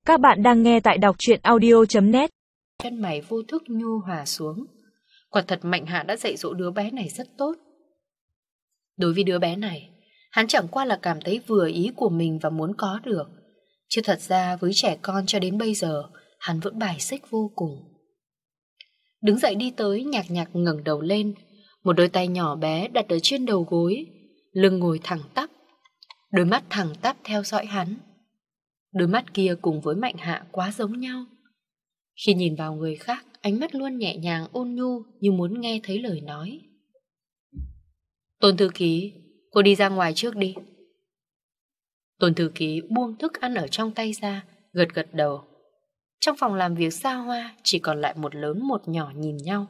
Các bạn đang nghe tại đọc truyện audio.net. Chân mày vô thức nhu hòa xuống. Quả thật Mạnh Hạ đã dạy dỗ đứa bé này rất tốt. Đối với đứa bé này, hắn chẳng qua là cảm thấy vừa ý của mình và muốn có được. Chứ thật ra với trẻ con cho đến bây giờ, hắn vẫn bài xích vô cùng. Đứng dậy đi tới, Nhạc Nhạc ngẩng đầu lên. Một đôi tay nhỏ bé đặt ở trên đầu gối, lưng ngồi thẳng tắp, đôi mắt thẳng tắp theo dõi hắn. Đôi mắt kia cùng với Mạnh Hạ quá giống nhau. Khi nhìn vào người khác, ánh mắt luôn nhẹ nhàng ôn nhu như muốn nghe thấy lời nói. Tôn thư ký, cô đi ra ngoài trước đi. Tôn thư ký buông thức ăn ở trong tay ra, gật gật đầu. Trong phòng làm việc xa hoa chỉ còn lại một lớn một nhỏ nhìn nhau.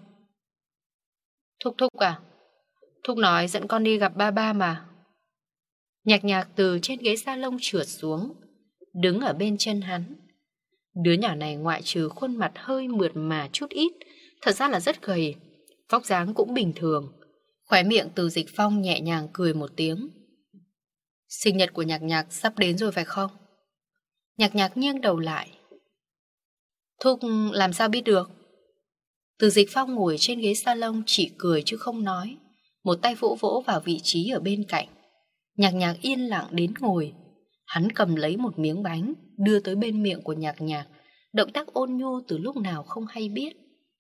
Thúc Thúc à? Thúc nói dẫn con đi gặp ba ba mà. Nhạc Nhạc từ trên ghế salon trượt xuống, đứng ở bên chân hắn. Đứa nhỏ này ngoại trừ khuôn mặt hơi mượt mà chút ít, thật ra là rất gầy, vóc dáng cũng bình thường. Khóe miệng Từ Dịch Phong nhẹ nhàng cười một tiếng. Sinh nhật của Nhạc Nhạc sắp đến rồi phải không? Nhạc Nhạc nghiêng đầu lại. Thúc làm sao biết được? Từ Dịch Phong ngồi trên ghế salon chỉ cười chứ không nói, một tay vỗ vỗ vào vị trí ở bên cạnh. Nhạc Nhạc yên lặng đến ngồi. Hắn cầm lấy một miếng bánh, đưa tới bên miệng của Nhạc Nhạc, động tác ôn nhu từ lúc nào không hay biết.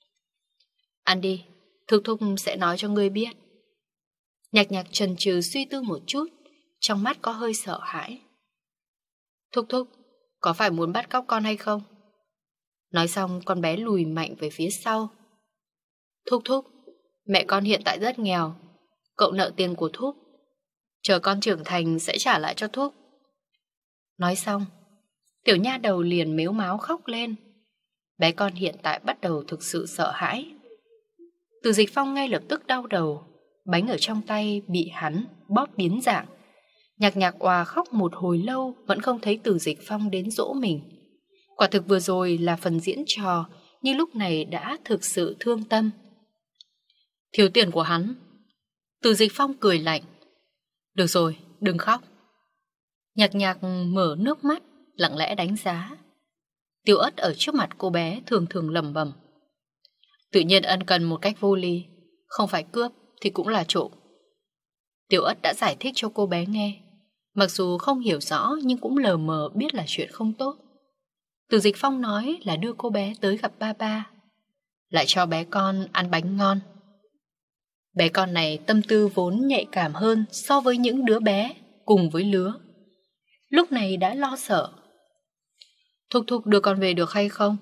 Ăn đi, Thúc Thúc sẽ nói cho ngươi biết. Nhạc Nhạc chần chừ suy tư một chút, trong mắt có hơi sợ hãi. Thúc Thúc, có phải muốn bắt cóc con hay không? Nói xong con bé lùi mạnh về phía sau. Thúc Thúc, mẹ con hiện tại rất nghèo, cậu nợ tiền của Thúc, chờ con trưởng thành sẽ trả lại cho Thúc. Nói xong, tiểu nha đầu liền mếu máo khóc lên. Bé con hiện tại bắt đầu thực sự sợ hãi. Từ Dịch Phong ngay lập tức đau đầu, bánh ở trong tay bị hắn bóp biến dạng. Nhạc Nhạc òa khóc một hồi lâu vẫn không thấy Từ Dịch Phong đến dỗ mình. Quả thực vừa rồi là phần diễn trò, nhưng lúc này đã thực sự thương tâm. Thiếu tiền của hắn. Từ Dịch Phong cười lạnh. Được rồi, đừng khóc. Nhạc Nhạc mở nước mắt, lặng lẽ đánh giá. Tiêu Ất ở trước mặt cô bé thường thường lẩm bẩm. Tự nhiên ân cần một cách vô lý, không phải cướp thì cũng là trộm. Tiêu Ất đã giải thích cho cô bé nghe, mặc dù không hiểu rõ nhưng cũng lờ mờ biết là chuyện không tốt. Từ Dịch Phong nói là đưa cô bé tới gặp ba ba, lại cho bé con ăn bánh ngon. Bé con này tâm tư vốn nhạy cảm hơn so với những đứa bé cùng với lứa. Lúc này đã lo sợ. Thúc Thúc đưa con về được hay không?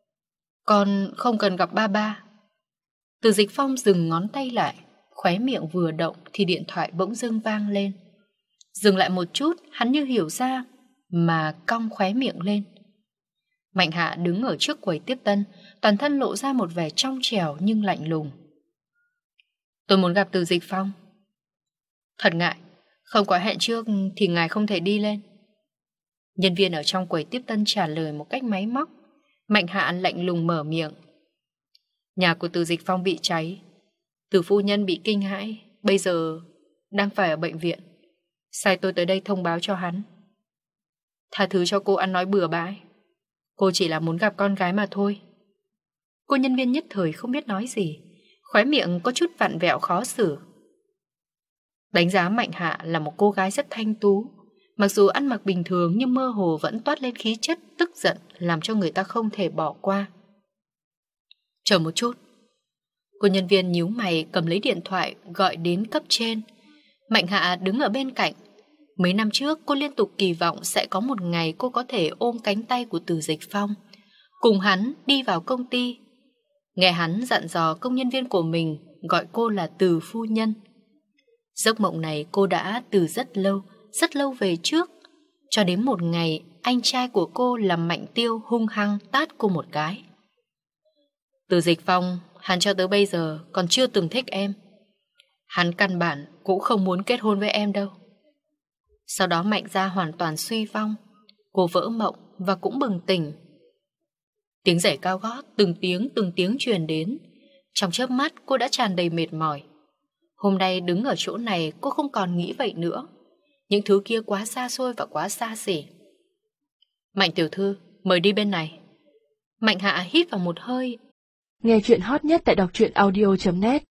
Con không cần gặp ba ba. Từ Dịch Phong dừng ngón tay lại, khóe miệng vừa động thì điện thoại bỗng dưng vang lên. Dừng lại một chút, hắn như hiểu ra mà cong khóe miệng lên. Mạnh Hạ đứng ở trước quầy tiếp tân, toàn thân lộ ra một vẻ trong trẻo nhưng lạnh lùng. Tôi muốn gặp Từ Dịch Phong. Thật ngại, không có hẹn trước thì ngài không thể đi lên. Nhân viên ở trong quầy tiếp tân trả lời một cách máy móc. Mạnh Hạ lạnh lùng mở miệng. Nhà của Từ Dịch Phong bị cháy, Từ phu nhân bị kinh hãi, bây giờ đang phải ở bệnh viện. Sai tôi tới đây thông báo cho hắn. Tha thứ cho cô ăn nói bừa bãi, cô chỉ là muốn gặp con gái mà thôi. Cô nhân viên nhất thời không biết nói gì, khóe miệng có chút vặn vẹo khó xử. Đánh giá Mạnh Hạ là một cô gái rất thanh tú, mặc dù ăn mặc bình thường nhưng mơ hồ vẫn toát lên khí chất tức giận làm cho người ta không thể bỏ qua. Chờ một chút. Cô nhân viên nhíu mày cầm lấy điện thoại gọi đến cấp trên. Mạnh Hạ đứng ở bên cạnh. Mấy năm trước cô liên tục kỳ vọng sẽ có một ngày cô có thể ôm cánh tay của Từ Dịch Phong, cùng hắn đi vào công ty. Nghe hắn dặn dò công nhân viên của mình gọi cô là Từ phu nhân. Giấc mộng này cô đã từ rất lâu về trước, cho đến một ngày anh trai của cô là Mạnh Tiêu hung hăng tát cô một cái. Từ Dịch Phong, hắn cho tới bây giờ còn chưa từng thích em. Hắn căn bản cũng không muốn kết hôn với em đâu. Sau đó Mạnh gia hoàn toàn suy vong, cô vỡ mộng và cũng bừng tỉnh. Tiếng giày cao gót từng tiếng truyền đến. Trong chớp mắt cô đã tràn đầy mệt mỏi. Hôm nay đứng ở chỗ này cô không còn nghĩ vậy nữa. Những thứ kia quá xa xôi và quá xa xỉ. Mạnh tiểu thư, mời đi bên này. Mạnh Hạ hít vào một hơi. Nghe chuyện hot nhất tại đọc truyện audio.net